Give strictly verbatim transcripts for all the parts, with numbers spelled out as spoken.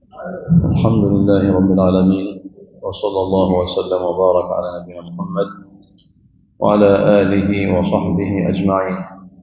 الحمد لله رب العالمين، وصلى الله وسلم وبارك على نبينا محمد وعلى آله وصحبه أجمعين.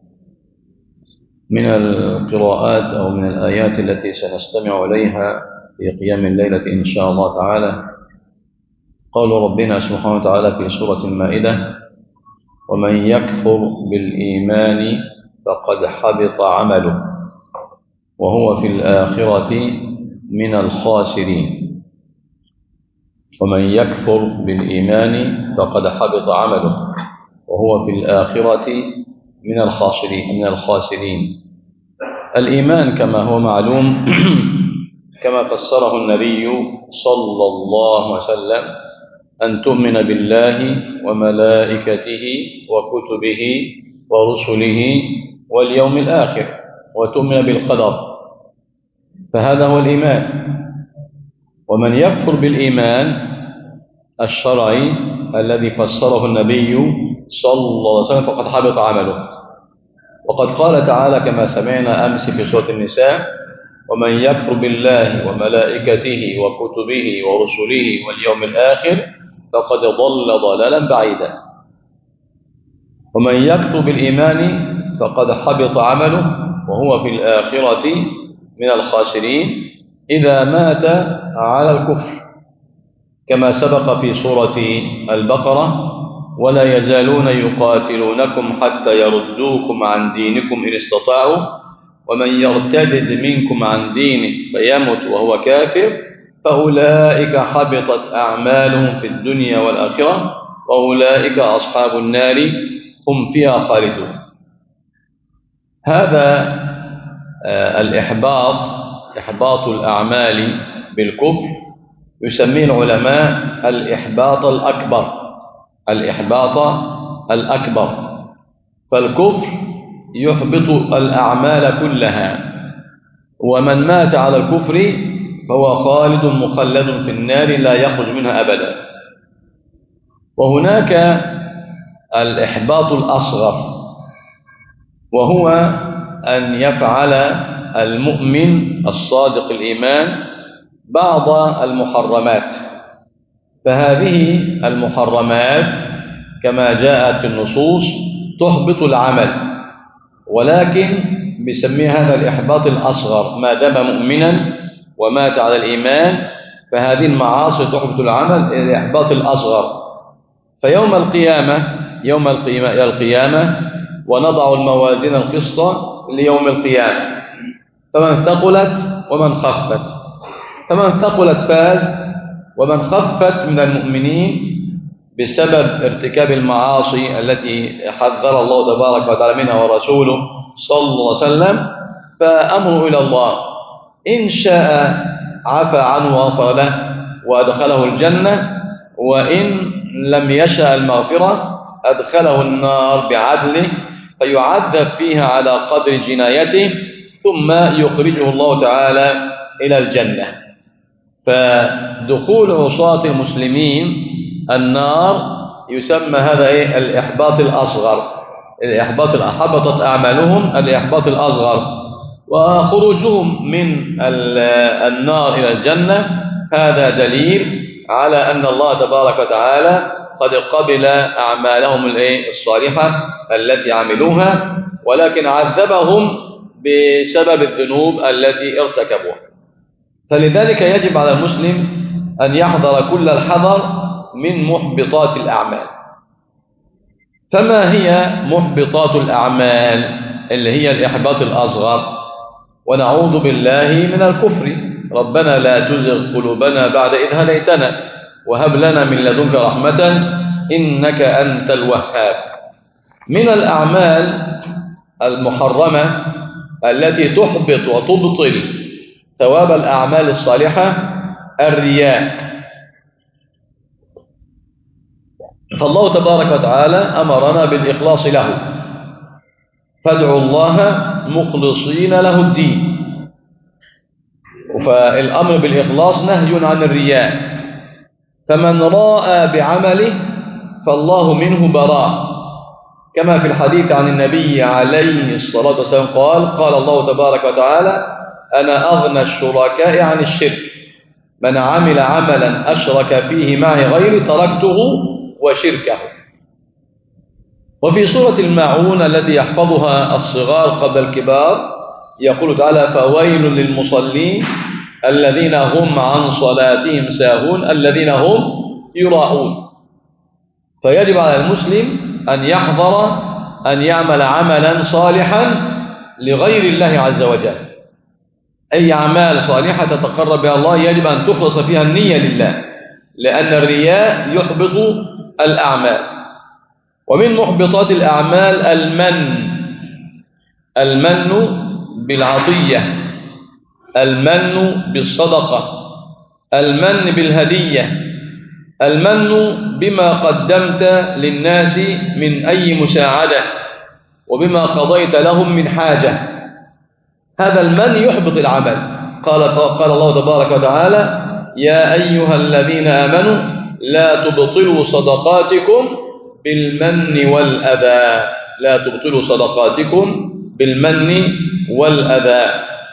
من القراءات أو من الآيات التي سنستمع إليها في قيام الليلة إن شاء الله تعالى قول ربنا سبحانه وتعالى في سورة المائدة: ومن يكفر بالإيمان فقد حبط عمله وهو في الآخرة من الخاسرين. ومن يكفر بالإيمان فقد حبط عمله وهو في الآخرة من الخاسرين من الخاسرين. الإيمان كما هو معلوم كما فسره النبي صلى الله عليه وسلم أن تؤمن بالله وملائكته وكتبه ورسله واليوم الآخر وتؤمن بالقدر، فهذا هو الإيمان. ومن يكفر بالإيمان الشرعي الذي فسره النبي صلى الله عليه وسلم فقد حبط عمله. وقد قال تعالى كما سمعنا أمس في سورة النساء: ومن يكفر بالله وملائكته وكتبه ورسله واليوم الآخر فقد ضل ضلالا بعيدا. ومن يكفر بالإيمان فقد حبط عمله وهو في الآخرة من الخاسرين إذا مات على الكفر، كما سبق في سورة البقرة: ولا يزالون يقاتلونكم حتى يردوكم عن دينكم إن استطاعوا ومن يرتد منكم عن دينه فيمت وهو كافر فأولئك حبطت أعمالهم في الدنيا والآخرة وأولئك أصحاب النار هم فيها خالدون. هذا الإحباط، إحباط الأعمال بالكفر، يسميه العلماء الإحباط الأكبر. الإحباط الأكبر، فالكفر يحبط الأعمال كلها، ومن مات على الكفر فهو خالد مخلد في النار لا يخرج منها أبدا. وهناك الإحباط الأصغر، وهو أن يفعل المؤمن الصادق الإيمان بعض المحرمات، فهذه المحرمات كما جاءت في النصوص تحبط العمل، ولكن بيسميه هذا الإحباط الأصغر. ما دام مؤمنا ومات على الإيمان فهذه المعاصي تحبط العمل الإحباط الأصغر. فيوم القيامة يوم القيامة, القيامة ونضع الموازين القسط ليوم القيامة، فمن ثقلت ومن خفت، فمن ثقلت فاز، ومن خفت من المؤمنين بسبب ارتكاب المعاصي التي حذر الله تبارك وتعالى منها ورسوله صلى الله عليه وسلم فأمره إلى الله، إن شاء عفى عنه وغفر له وأدخله الجنة، وإن لم يشاء المغفرة أدخله النار بعدله فيعذب فيها على قدر جنايته ثم يخرجه الله تعالى إلى الجنة. فدخول عصاة المسلمين النار يسمى هذا إيه؟ الإحباط الأصغر. الإحباط حبطت أعمالهم الإحباط الأصغر. وخروجهم من النار إلى الجنة هذا دليل على أن الله تبارك وتعالى قد قبل أعمالهم الصالحة التي عملوها، ولكن عذبهم بسبب الذنوب التي ارتكبوها. فلذلك يجب على المسلم أن يحذر كل الحذر من محبطات الأعمال. فما هي محبطات الأعمال اللي هي الإحباط الأصغر؟ ونعوذ بالله من الكفر. ربنا لا تزغ قلوبنا بعد إذ هديتنا وهب لنا من لدنك رحمة إنك أنت الوهاب. من الأعمال المحرمة التي تحبط وتبطل ثواب الأعمال الصالحة الرياء. فالله تبارك وتعالى أمرنا بالإخلاص له، فادعوا الله مخلصين له الدين. فالأمر بالإخلاص نهي عن الرياء، فمن راء بعمله فالله منه براء، كما في الحديث عن النبي عليه الصلاة والسلام قال: قال الله تبارك وتعالى: أنا أغنى الشركاء عن الشرك، من عمل عملا أشرك فيه معي غيري تركته وشركه. وفي سورة الماعون التي يحفظها الصغار قبل الكبار يقول تعالى: فويل للمصلين الذين هم عن صلاتهم ساهون الذين هم يراءون. فيجب على المسلم أن يحضر أن يعمل عملا صالحا لغير الله عز وجل. أي أعمال صالحة تتقرب بها الله يجب أن تخلص فيها النية لله، لأن الرياء يحبط الأعمال. ومن محبطات الأعمال المن المن بالعطية، المن بالصدقة، المن بالهدية، المن بما قدمت للناس من أي مساعدة وبما قضيت لهم من حاجة. هذا المن يحبط العمل. قال قال الله تبارك وتعالى: يا أيها الذين آمنوا لا تبطلوا صدقاتكم بالمن والأذى، لا تبطلوا صدقاتكم بالمن والأذى.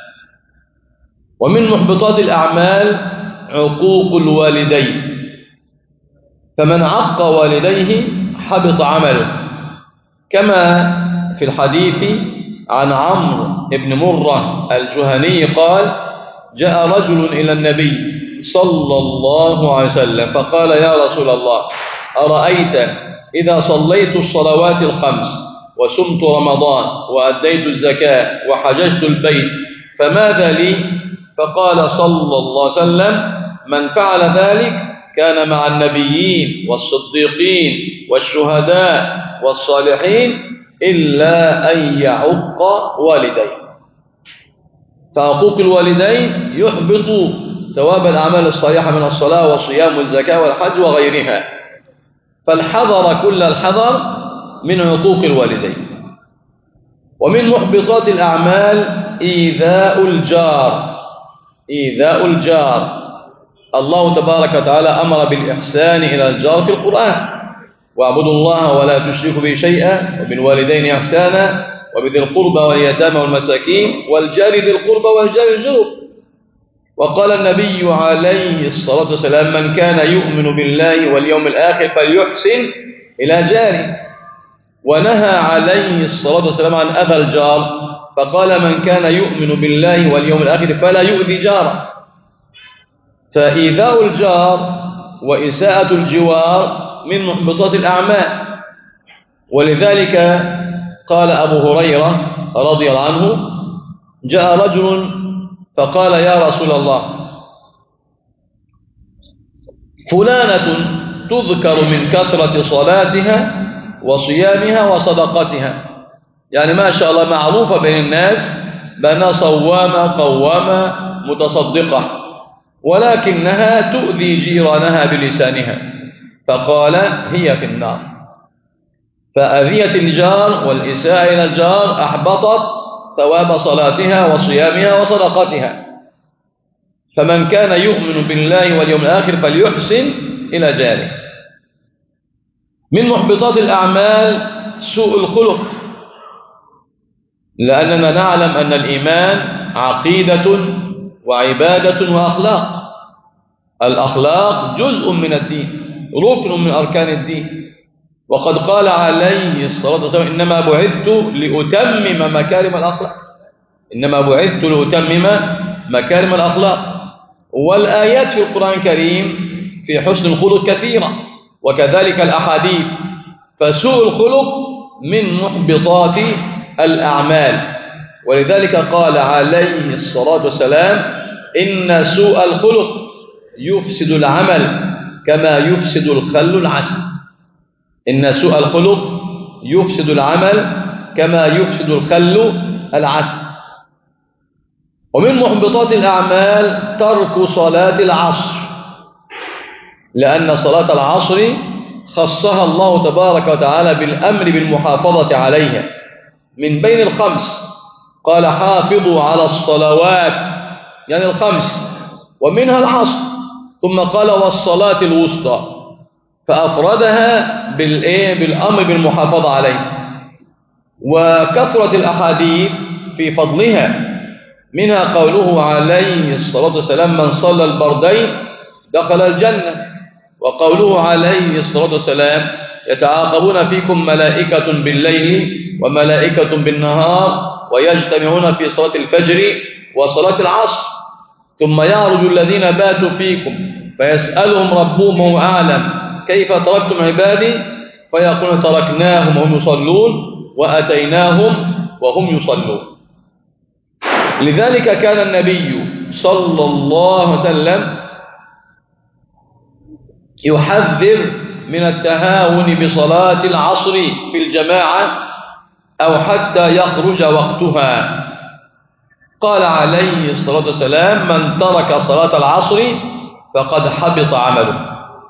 ومن محبطات الأعمال عقوق الوالدين، فمن عق والديه حبط عمله، كما في الحديث عن عمرو بن مرة الجهني قال: جاء رجل إلى النبي صلى الله عليه وسلم فقال: يا رسول الله، أرأيت إذا صليت الصلوات الخمس وسمت رمضان وأديت الزكاة وحججت البيت فماذا لي؟ فقال صلى الله عليه وسلم: من فعل ذلك كان مع النبيين والصديقين والشهداء والصالحين إلا أن يعق والديه. فعقوق الوالدين يحبط ثواب الأعمال الصالحة من الصلاة والصيام والزكاة والحج وغيرها، فالحذر كل الحذر من عقوق الوالدين. ومن محبطات الأعمال إيذاء الجار، إيذاء الجار. الله تبارك وتعالى أمر بالإحسان إلى الجار في القرآن: واعبدوا الله ولا تشركوا به شيئا وبالوالدين إحسانا وبذي القربى واليتامى والمساكين والجار ذي القربى والجار الجنب. وقال النبي عليه الصلاة والسلام: من كان يؤمن بالله واليوم الآخر فليحسن إلى جاره. ونهى عليه الصلاة والسلام عن أذى الجار، فقال: من كان يؤمن بالله واليوم الآخر فلا يؤذي جاره. فإيذاء الجار وإساءة الجوار من محبطات الأعمال. ولذلك قال أبو هريرة رضي الله عنه: جاء رجل فقال: يا رسول الله، فلانة تذكر من كثرة صلاتها وصيامها وصدقتها، يعني ما شاء الله معروفة بين الناس بأنها صوامة قوامة متصدقة، ولكنها تؤذي جيرانها بلسانها. فقال: هي في النار. فأذية الجار والإساءة إلى الجار أحبطت ثواب صلاتها وصيامها وصدقتها. فمن كان يؤمن بالله واليوم الآخر فليحسن إلى جاره. من محبطات الأعمال سوء الخلق، لأننا نعلم أن الإيمان عقيدة وعبادة وأخلاق. الأخلاق جزء من الدين، ركن من أركان الدين. وقد قال عليه الصلاة والسلام: إنما بعثت لأتمم مكارم الأخلاق، إنما بعثت لأتمم مكارم الأخلاق. والآيات في القرآن الكريم في حسن الخلق كثيرة، وكذلك الأحاديث. فسوء الخلق من محبطات الأعمال. ولذلك قال عليه الصلاة والسلام: إن سوء الخلق يفسد العمل كما يفسد الخل العسل. إن سوء الخلق يفسد العمل كما يفسد الخل العسل. ومن محبطات الأعمال ترك صلاة العصر، لأن صلاة العصر خصها الله تبارك وتعالى بالأمر بالمحافظة عليها من بين الخمس. قال: حافظوا على الصلوات، يعني الخمس، ومنها العصر. ثم قال: والصلاة الوسطى، فأفردها بالإيه؟ بالأمر بالمحافظة عليه. وكثرة الأحاديث في فضلها، منها قوله عليه الصلاة والسلام من صلى البردين دخل الجنة، وقوله عليه الصلاة والسلام يتعاقبون فيكم ملائكة بالليل وملائكة بالنهار ويجتمعون في صلاة الفجر وصلاة العصر، ثم يعرج الذين باتوا فيكم فيسألهم ربهم وهو أعلم كيف تركتم عبادي فيقولون تركناهم وهم يصلون وأتيناهم وهم يصلون. لذلك كان النبي صلى الله عليه وسلم يحذر من التهاون بصلاة العصر في الجماعة أو حتى يخرج وقتها. قال عليه الصلاة والسلام من ترك صلاة العصر فقد حبط عمله.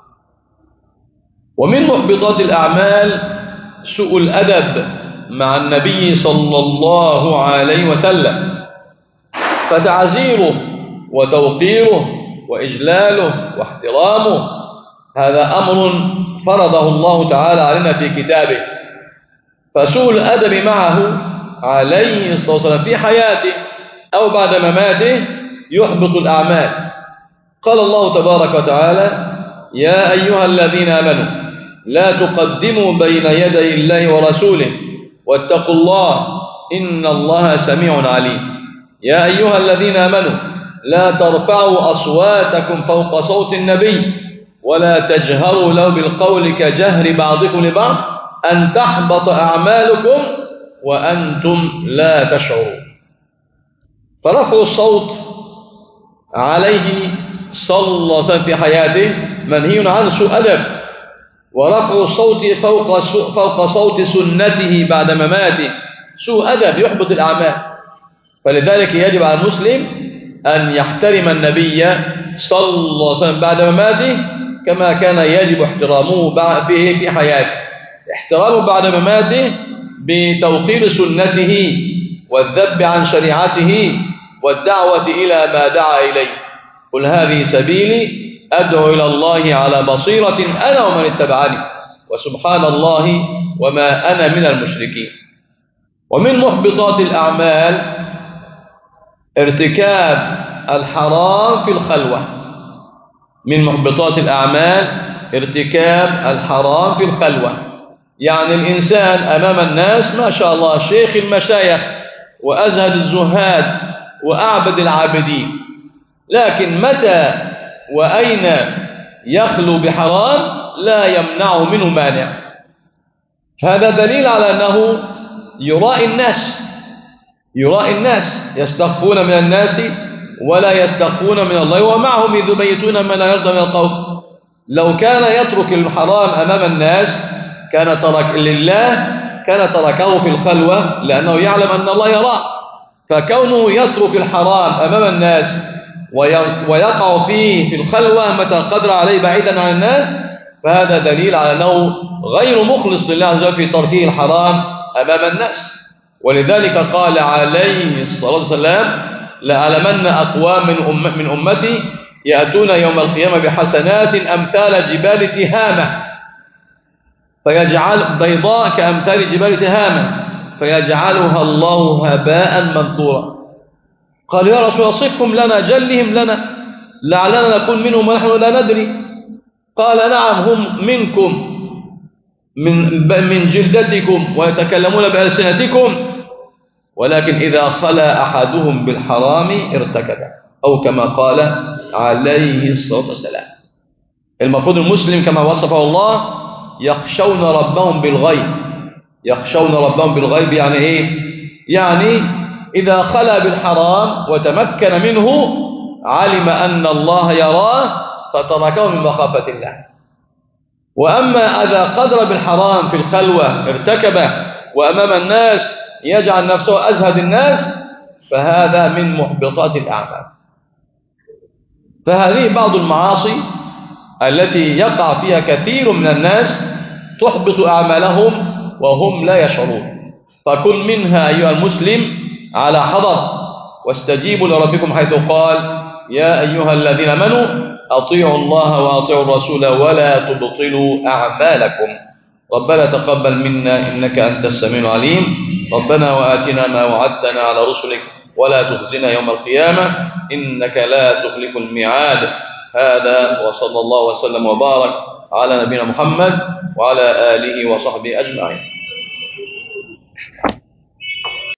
ومن محبطات الأعمال سوء الأدب مع النبي صلى الله عليه وسلم، فتعزيره وتوقيره وإجلاله واحترامه هذا أمر فرضه الله تعالى علينا في كتابه، فسوء الأدب معه عليه الصلاة والسلام في حياته أو بعد مماته يحبط الأعمال. قال الله تبارك وتعالى يا أيها الذين آمنوا لا تقدموا بين يدي الله ورسوله واتقوا الله إن الله سميع عليم. يا أيها الذين آمنوا لا ترفعوا أصواتكم فوق صوت النبي ولا تجهروا له بالقول كجهر بعضكم لبعض أن تحبط أعمالكم وأنتم لا تشعرون. فرفع الصوت عليه صلى الله عليه وسلم في حياته منهي عنه سوء أدب، ورفع الصوت فوق فوق صوت سنته بعد مماته سوء أدب يحبط الأعمال. فلذلك يجب على المسلم أن يحترم النبي صلى الله عليه وسلم بعد مماته كما كان يجب احترامه فيه في حياته، احترامه بعد مماته بتوقير سنته والذب عن شريعته والدعوة إلى ما دعا إليه. قل هذه سبيلي أدعو إلى الله على بصيرة أنا ومن اتبعني وسبحان الله وما أنا من المشركين. ومن محبطات الأعمال ارتكاب الحرام في الخلوة. من محبطات الأعمال ارتكاب الحرام في الخلوة، يعني الإنسان أمام الناس ما شاء الله شيخ المشايخ وأزهد الزهاد وأعبد العابدين، لكن متى وأين يخلو بحرام لا يمنعه منه مانع. هذا دليل على أنه يرائي الناس يرائي الناس يستخفون من الناس ولا يستخفون من الله ومعهم إذ يبيتون ما لا يرضى من القول. لو كان يترك الحرام أمام الناس كان ترك لله كان تركه في الخلوة لأنه يعلم أن الله يراه، فكونه يترك الحرام أمام الناس ويقع فيه في الخلوة متى قدر عليه بعيدا عن الناس فهذا دليل على أنه غير مخلص لله عز وجل في تركه الحرام أمام الناس. ولذلك قال عليه الصلاة والسلام لأعلمن أقوام من, أم من أمتي يأتون يوم القيامة بحسنات أمثال جبال تهامة فيجعل بيضاء كأمثال جبال تهامة فيجعلها الله هباء منثورا. قال يا رسول الله صفهم لنا جلهم لنا لعلنا نكون منهم ونحن لا ندري. قال نعم هم منكم من, من جلدتكم ويتكلمون بألسنتكم ولكن إذا خلا أحدهم بالحرام ارتكب أو كما قال عليه الصلاة والسلام. المفروض المسلم كما وصفه الله يخشون ربهم بالغيب. يخشون ربهم بالغيب يعني إيه؟ يعني إذا خلا بالحرام وتمكن منه علم أن الله يراه فتركه من مخافة الله. وأما إذا قدر بالحرام في الخلوة ارتكبه وأمام الناس يجعل نفسه أزهد الناس فهذا من محبطات الأعمال. فهذه بعض المعاصي التي يقع فيها كثير من الناس تحبط أعمالهم وهم لا يشعرون. فكن منها أيها المسلم على حذر واستجيبوا لربكم حيث قال يا أيها الذين آمنوا أطيعوا الله وأطيعوا الرسول ولا تبطلوا أعمالكم. ربنا تقبل منا إنك أنت السميع العليم. ربنا وآتنا ما وعدتنا على رسلك ولا تخزنا يوم القيامة إنك لا تخلف الميعاد. هذا وصلى الله وسلم وبارك على نبينا محمد وعلى آله وصحبه أجمعين.